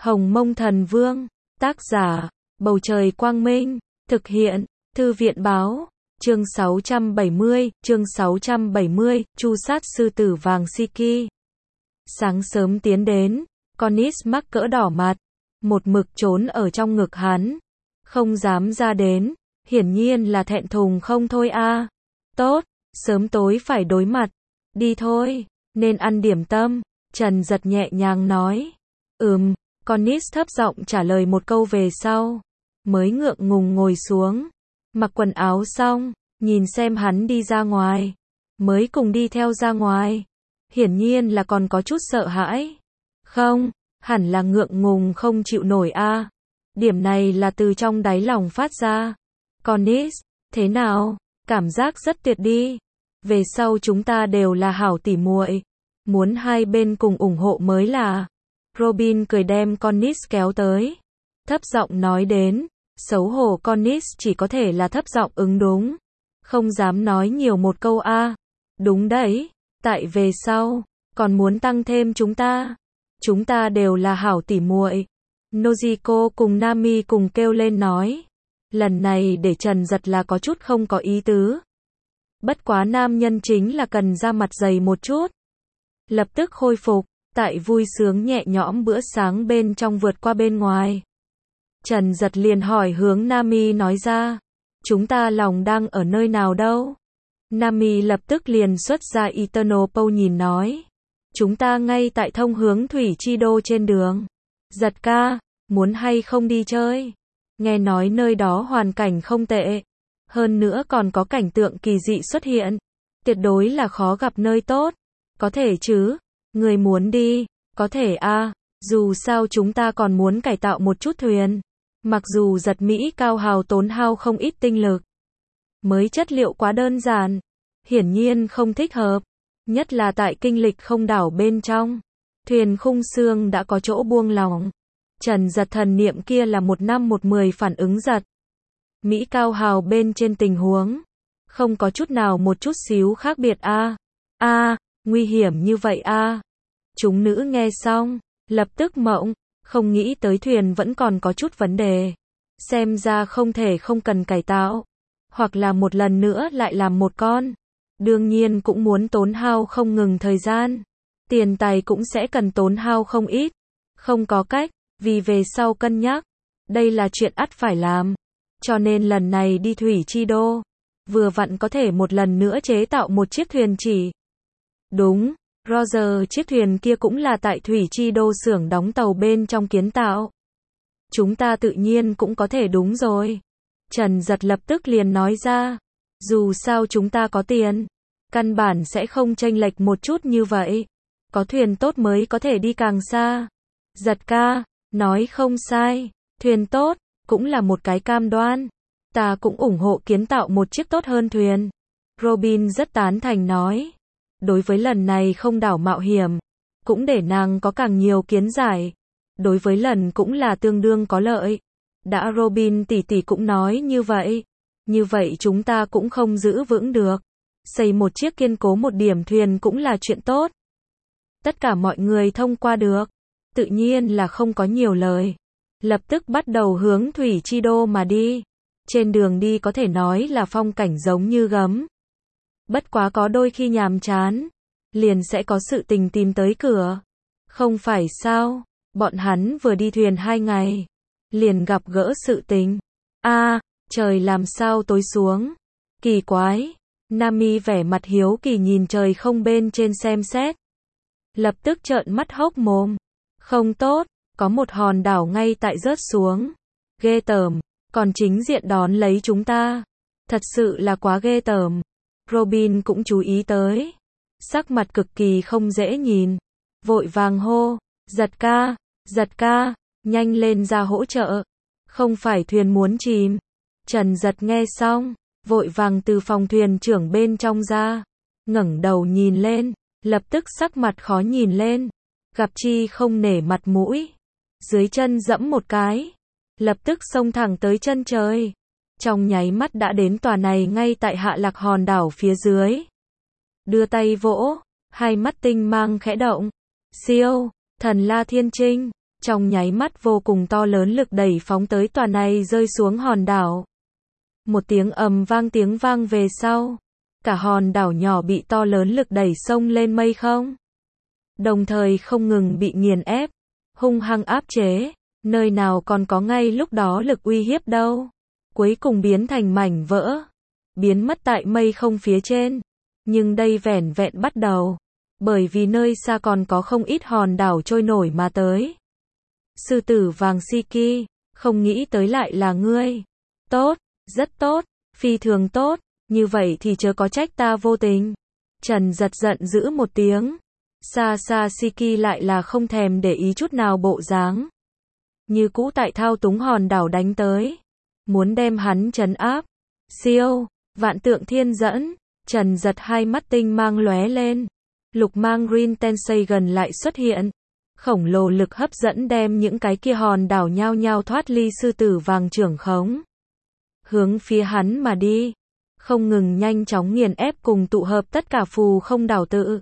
Hồng Mông Thần Vương, tác giả, Bầu Trời Quang Minh, thực hiện, Thư viện Báo, chương 670, Chu sát sư tử vàng Siki. Sáng sớm tiến đến, Cornish mắc cỡ đỏ mặt, một mực trốn ở trong ngực hắn, không dám ra đến, hiển nhiên là thẹn thùng không thôi a. Tốt, sớm tối phải đối mặt, đi thôi, nên ăn điểm tâm, Trần Giật nhẹ nhàng nói. Cornish thấp giọng trả lời một câu về sau, mới ngượng ngùng ngồi xuống, mặc quần áo xong, nhìn xem hắn đi ra ngoài, mới cùng đi theo ra ngoài, hiển nhiên là còn có chút sợ hãi. Không, hẳn là ngượng ngùng không chịu nổi a. Điểm này là từ trong đáy lòng phát ra. Cornish, thế nào? Cảm giác rất tuyệt đi. Về sau chúng ta đều là hảo tỉ muội, muốn hai bên cùng ủng hộ mới là. Robin cười đem Cornish kéo tới, thấp giọng nói đến. Xấu hổ Cornish chỉ có thể là thấp giọng ứng đúng, không dám nói nhiều một câu a. Đúng đấy, tại về sau, còn muốn tăng thêm chúng ta đều là hảo tỉ muội. Nojiko cùng Nami cùng kêu lên nói. Lần này để Trần Giật là có chút không có ý tứ. Bất quá nam nhân chính là cần ra mặt dày một chút. Lập tức khôi phục, tại vui sướng nhẹ nhõm bữa sáng bên trong vượt qua bên ngoài. Trần Giật liền hỏi hướng Nami nói ra. Chúng ta lòng đang ở nơi nào đâu? Nami lập tức liền xuất ra Eternal Pole nhìn nói. Chúng ta ngay tại thông hướng Thủy Chi Đô trên đường. Giật ca, muốn hay không đi chơi? Nghe nói nơi đó hoàn cảnh không tệ. Hơn nữa còn có cảnh tượng kỳ dị xuất hiện. Tuyệt đối là khó gặp nơi tốt. Có thể chứ? Người muốn đi? Có thể a. Dù sao chúng ta còn muốn cải tạo một chút thuyền. Mặc dù giật Mỹ cao hào tốn hao không ít tinh lực. Mới chất liệu quá đơn giản. Hiển nhiên không thích hợp. Nhất là tại kinh lịch không đảo bên trong. Thuyền khung xương đã có chỗ buông lỏng. Trần Giật thần niệm kia là 1 năm 10 phản ứng giật. Mỹ cao hào bên trên tình huống. Không có chút nào một chút xíu khác biệt a. Nguy hiểm như vậy a. Chúng nữ nghe xong, lập tức mộng, không nghĩ tới thuyền vẫn còn có chút vấn đề. Xem ra không thể không cần cải tạo. Hoặc là một lần nữa lại làm một con. Đương nhiên cũng muốn tốn hao không ngừng thời gian. Tiền tài cũng sẽ cần tốn hao không ít. Không có cách, vì về sau cân nhắc. Đây là chuyện ắt phải làm. Cho nên lần này đi Thủy Chi Đô, vừa vặn có thể một lần nữa chế tạo một chiếc thuyền chỉ. Đúng, Roger, chiếc thuyền kia cũng là tại Thủy Chi Đô xưởng đóng tàu bên trong kiến tạo. Chúng ta tự nhiên cũng có thể đúng rồi. Trần Giật lập tức liền nói ra. Dù sao chúng ta có tiền, căn bản sẽ không chênh lệch một chút như vậy. Có thuyền tốt mới có thể đi càng xa. Giật ca, nói không sai, thuyền tốt, cũng là một cái cam đoan. Ta cũng ủng hộ kiến tạo một chiếc tốt hơn thuyền. Robin rất tán thành nói. Đối với lần này không đảo mạo hiểm, cũng để nàng có càng nhiều kiến giải. Đối với lần cũng là tương đương có lợi. Đã Robin tỷ tỷ cũng nói như vậy. Như vậy chúng ta cũng không giữ vững được. Xây một chiếc kiên cố một điểm thuyền cũng là chuyện tốt. Tất cả mọi người thông qua được. Tự nhiên là không có nhiều lời. Lập tức bắt đầu hướng Thủy Chi Đô mà đi. Trên đường đi có thể nói là phong cảnh giống như gấm. Bất quá có đôi khi nhàm chán, liền sẽ có sự tình tìm tới cửa. Không phải sao, bọn hắn vừa đi thuyền 2 ngày, liền gặp gỡ sự tình. Trời làm sao tối xuống? Kỳ quái. Nami vẻ mặt hiếu kỳ nhìn trời không bên trên xem xét. Lập tức trợn mắt hốc mồm. Không tốt, có một hòn đảo ngay tại rớt xuống. Ghê tởm, còn chính diện đón lấy chúng ta. Thật sự là quá ghê tởm. Robin cũng chú ý tới. Sắc mặt cực kỳ không dễ nhìn. Vội vàng hô. Giật ca, nhanh lên ra hỗ trợ. Không phải thuyền muốn chìm. Trần Giật nghe xong, vội vàng từ phòng thuyền trưởng bên trong ra. Ngẩng đầu nhìn lên, lập tức sắc mặt khó nhìn lên. Gặp chi không nể mặt mũi. Dưới chân dẫm một cái. Lập tức xông thẳng tới chân trời. Trong nháy mắt đã đến tòa này ngay tại hạ lạc hòn đảo phía dưới. Đưa tay vỗ, hai mắt tinh mang khẽ động. Siêu, thần La Thiên Trinh. trong nháy mắt vô cùng to lớn lực đẩy phóng tới tòa này rơi xuống hòn đảo. Một tiếng ầm vang, tiếng vang về sau, cả hòn đảo nhỏ bị to lớn lực đẩy xông lên mây không. Đồng thời không ngừng bị nghiền ép, hung hăng áp chế, nơi nào còn có ngay lúc đó lực uy hiếp đâu. Cuối cùng biến thành mảnh vỡ, biến mất tại mây không phía trên. Nhưng đây vẻn vẹn bắt đầu, bởi vì nơi xa còn có không ít hòn đảo trôi nổi mà tới. Sư tử vàng Shiki, không nghĩ tới lại là ngươi. Tốt, rất tốt, phi thường tốt, như vậy thì chớ có trách ta vô tình. Trần Giật giận dữ một tiếng. Xa xa Shiki lại là không thèm để ý chút nào bộ dáng. Như cũ tại thao túng hòn đảo đánh tới. Muốn đem hắn trấn áp. Siêu, vạn tượng thiên dẫn. Trần Giật hai mắt tinh mang lóe lên. Lục mang Green Tensei gần lại xuất hiện. Khổng lồ lực hấp dẫn đem những cái kia hòn đảo nhao nhao thoát ly sư tử vàng trưởng khống. Hướng phía hắn mà đi. Không ngừng nhanh chóng nghiền ép cùng tụ hợp tất cả phù không đảo tự.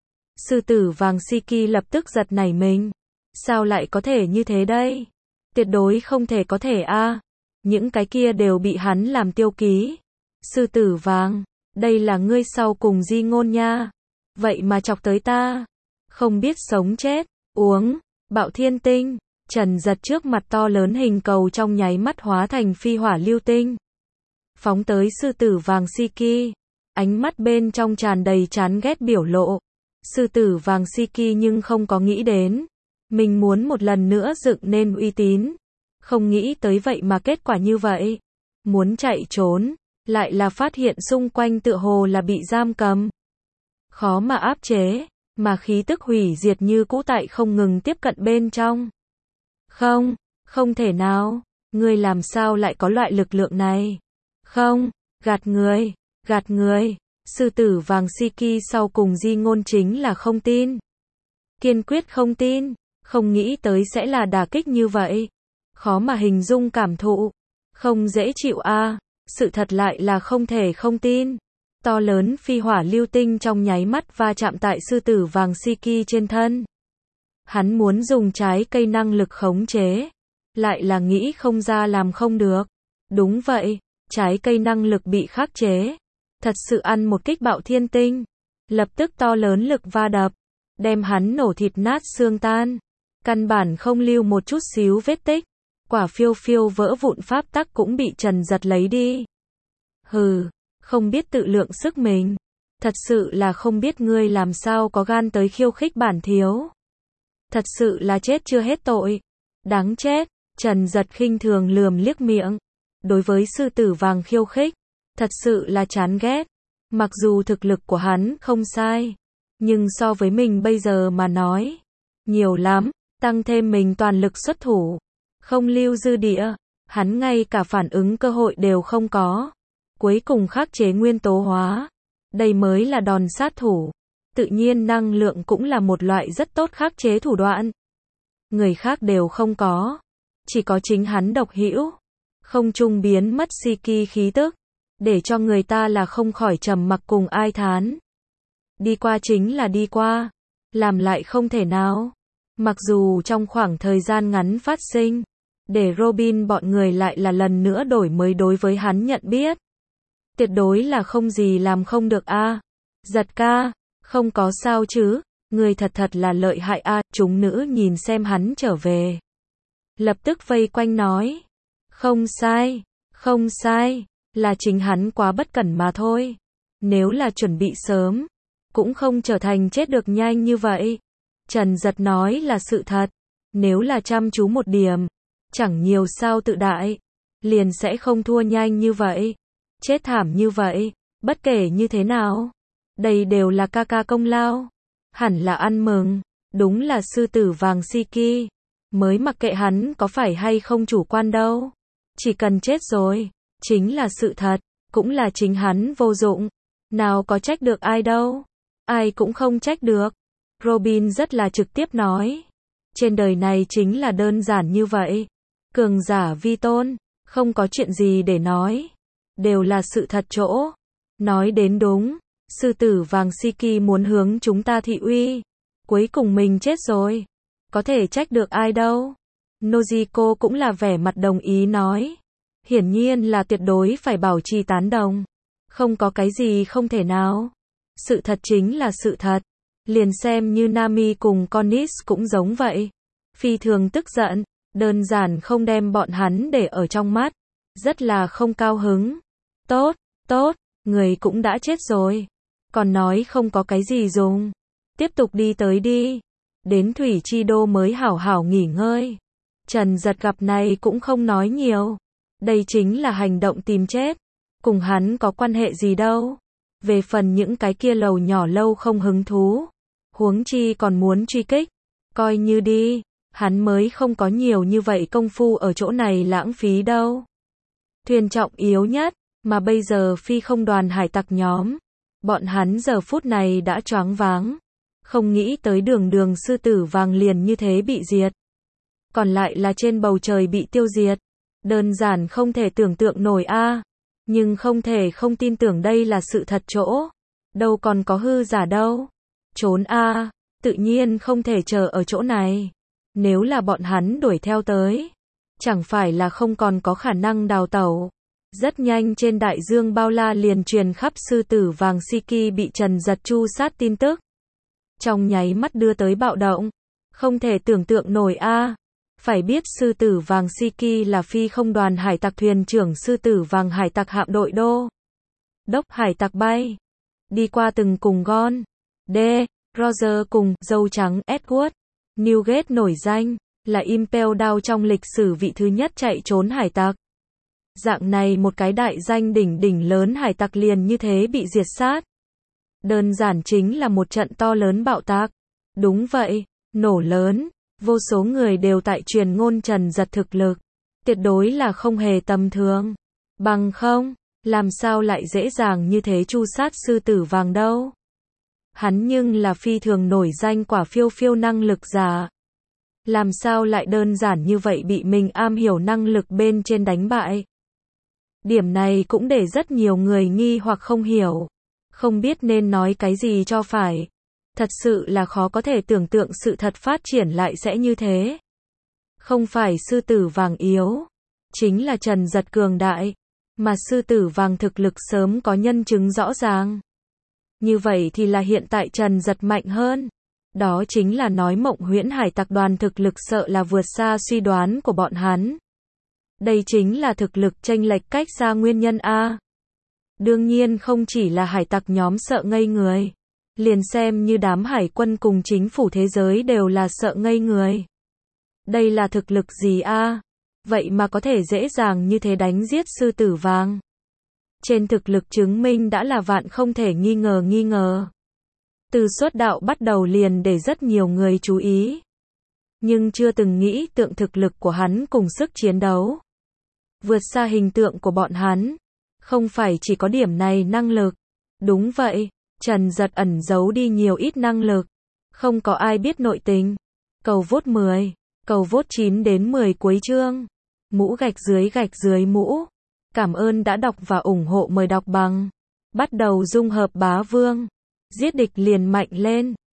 Sư tử vàng Shiki lập tức giật nảy mình. Sao lại có thể như thế đây? Tuyệt đối không thể có thể a. Những cái kia đều bị hắn làm tiêu ký. Sư tử vàng, đây là ngươi sau cùng di ngôn nha. Vậy mà chọc tới ta. Không biết sống chết, uống, bạo thiên tinh. Trần Giật trước mặt to lớn hình cầu trong nháy mắt hóa thành phi hỏa lưu tinh. Phóng tới sư tử vàng Shiki. Ánh mắt bên trong tràn đầy chán ghét biểu lộ. Sư tử vàng Shiki nhưng không có nghĩ đến. Mình muốn một lần nữa dựng nên uy tín. Không nghĩ tới vậy mà kết quả như vậy. Muốn chạy trốn, lại là phát hiện xung quanh tựa hồ là bị giam cầm. Khó mà áp chế, mà khí tức hủy diệt như cũ tại không ngừng tiếp cận bên trong. Không, không thể nào, ngươi làm sao lại có loại lực lượng này? Không, gạt người. Sư tử vàng Shiki sau cùng di ngôn chính là không tin. Kiên quyết không tin, không nghĩ tới sẽ là đả kích như vậy. Khó mà hình dung cảm thụ, không dễ chịu a. Sự thật lại là không thể không tin. To lớn phi hỏa lưu tinh trong nháy mắt va chạm tại sư tử vàng Shiki trên thân. Hắn muốn dùng trái cây năng lực khống chế, lại là nghĩ không ra làm không được. Đúng vậy, trái cây năng lực bị khắc chế. Thật sự ăn một kích bạo thiên tinh. Lập tức to lớn lực va đập, đem hắn nổ thịt nát xương tan. Căn bản không lưu một chút xíu vết tích. Quả phiêu phiêu vỡ vụn pháp tắc cũng bị Trần Giật lấy đi. Hừ, không biết tự lượng sức mình. Thật sự là không biết ngươi làm sao có gan tới khiêu khích bản thiếu. Thật sự là chết chưa hết tội. Đáng chết. Trần Giật khinh thường lườm liếc miệng. Đối với sư tử vàng khiêu khích, thật sự là chán ghét. Mặc dù thực lực của hắn không sai, nhưng so với mình bây giờ mà nói, nhiều lắm, tăng thêm mình toàn lực xuất thủ, không lưu dư địa, hắn ngay cả phản ứng cơ hội đều không có. Cuối cùng khắc chế nguyên tố hóa, đây mới là đòn sát thủ. Tự nhiên năng lượng cũng là một loại rất tốt khắc chế thủ đoạn. Người khác đều không có, chỉ có chính hắn độc hữu. Không trung biến mất Shiki khí tức, để cho người ta là không khỏi trầm mặc cùng ai thán. Đi qua chính là đi qua, làm lại không thể nào. Mặc dù trong khoảng thời gian ngắn phát sinh, để Robin bọn người lại là lần nữa đổi mới đối với hắn nhận biết. Tuyệt đối là không gì làm không được a. Giật ca, không có sao chứ, người thật là lợi hại a. Chúng nữ nhìn xem hắn trở về, lập tức vây quanh nói. Không sai, là chính hắn quá bất cẩn mà thôi. Nếu là chuẩn bị sớm, cũng không trở thành chết được nhanh như vậy. Trần Giật nói là sự thật. Nếu là chăm chú một điểm, chẳng nhiều sao tự đại, liền sẽ không thua nhanh như vậy, chết thảm như vậy. Bất kể như thế nào, đây đều là ca ca công lao, hẳn là ăn mừng. Đúng là sư tử vàng Shiki, mới mặc kệ hắn có phải hay không chủ quan đâu. Chỉ cần chết rồi, chính là sự thật, cũng là chính hắn vô dụng. Nào có trách được ai đâu, ai cũng không trách được. Robin rất là trực tiếp nói. Trên đời này chính là đơn giản như vậy. Cường giả vi tôn, không có chuyện gì để nói. Đều là sự thật chỗ. Nói đến đúng, sư tử vàng Shiki muốn hướng chúng ta thị uy. Cuối cùng mình chết rồi, có thể trách được ai đâu. Nojiko cũng là vẻ mặt đồng ý nói. Hiển nhiên là tuyệt đối phải bảo trì tán đồng. Không có cái gì không thể nào. Sự thật chính là sự thật. Liền xem như Nami cùng Connis cũng giống vậy. Phi thường tức giận, đơn giản không đem bọn hắn để ở trong mắt. Rất là không cao hứng. Tốt, tốt, người cũng đã chết rồi. Còn nói không có cái gì dùng. Tiếp tục đi tới đi. Đến Thủy Chi Đô mới hảo hảo nghỉ ngơi. Trần Giật gặp này cũng không nói nhiều. Đây chính là hành động tìm chết. Cùng hắn có quan hệ gì đâu. Về phần những cái kia lầu nhỏ lâu không hứng thú. Huống chi còn muốn truy kích. Coi như đi. Hắn mới không có nhiều như vậy công phu ở chỗ này lãng phí đâu. Thuyền trọng yếu nhất. Mà bây giờ phi không đoàn hải tặc nhóm. Bọn hắn giờ phút này đã choáng váng. Không nghĩ tới đường sư tử vàng liền như thế bị diệt. Còn lại là trên bầu trời bị tiêu diệt. Đơn giản không thể tưởng tượng nổi a. Nhưng không thể không tin tưởng đây là sự thật chỗ. Đâu còn có hư giả đâu. Trốn a, tự nhiên không thể chờ ở chỗ này. Nếu là bọn hắn đuổi theo tới, chẳng phải là không còn có khả năng đào tẩu. Rất nhanh trên đại dương bao la liền truyền khắp sư tử vàng Shiki bị Trần Giật chu sát tin tức. Trong nháy mắt đưa tới bạo động. Không thể tưởng tượng nổi a. Phải biết sư tử vàng Shiki là phi không đoàn hải tặc thuyền trưởng sư tử vàng hải tặc hạm đội đô đốc hải tặc bay. Đi qua từng cùng Gon, D, Roger cùng dâu trắng Edward, Newgate nổi danh, là Impel Down trong lịch sử vị thứ nhất chạy trốn hải tặc. Dạng này một cái đại danh đỉnh lớn hải tặc liền như thế bị diệt sát. Đơn giản chính là một trận to lớn bạo tạc. Đúng vậy, nổ lớn. Vô số người đều tại truyền ngôn Trần Giật thực lực. Tuyệt đối là không hề tầm thường. Bằng không, làm sao lại dễ dàng như thế chu sát sư tử vàng đâu. Hắn nhưng là phi thường nổi danh quả phiêu năng lực giả. Làm sao lại đơn giản như vậy bị mình am hiểu năng lực bên trên đánh bại. Điểm này cũng để rất nhiều người nghi hoặc không hiểu. Không biết nên nói cái gì cho phải. Thật sự là khó có thể tưởng tượng sự thật phát triển lại sẽ như thế. Không phải sư tử vàng yếu, chính là Trần Giật cường đại, mà sư tử vàng thực lực sớm có nhân chứng rõ ràng. Như vậy thì là hiện tại Trần Giật mạnh hơn. Đó chính là nói Mộng Huyễn hải tặc đoàn thực lực sợ là vượt xa suy đoán của bọn hắn. Đây chính là thực lực chênh lệch cách xa nguyên nhân a. Đương nhiên không chỉ là hải tặc nhóm sợ ngây người. Liền xem như đám hải quân cùng chính phủ thế giới đều là sợ ngây người. Đây là thực lực gì a? Vậy mà có thể dễ dàng như thế đánh giết sư tử vàng. Trên thực lực chứng minh đã là vạn không thể nghi ngờ. Từ xuất đạo bắt đầu liền để rất nhiều người chú ý. Nhưng chưa từng nghĩ tượng thực lực của hắn cùng sức chiến đấu. Vượt xa hình tượng của bọn hắn. Không phải chỉ có điểm này năng lực. Đúng vậy. Trần Giật ẩn giấu đi nhiều ít năng lực. Không có ai biết nội tình. Cầu vote 10. Cầu vote 9 đến 10 cuối chương. Mũ gạch dưới mũ. Cảm ơn đã đọc và ủng hộ, mời đọc bằng. Bắt đầu dung hợp bá vương. Giết địch liền mạnh lên.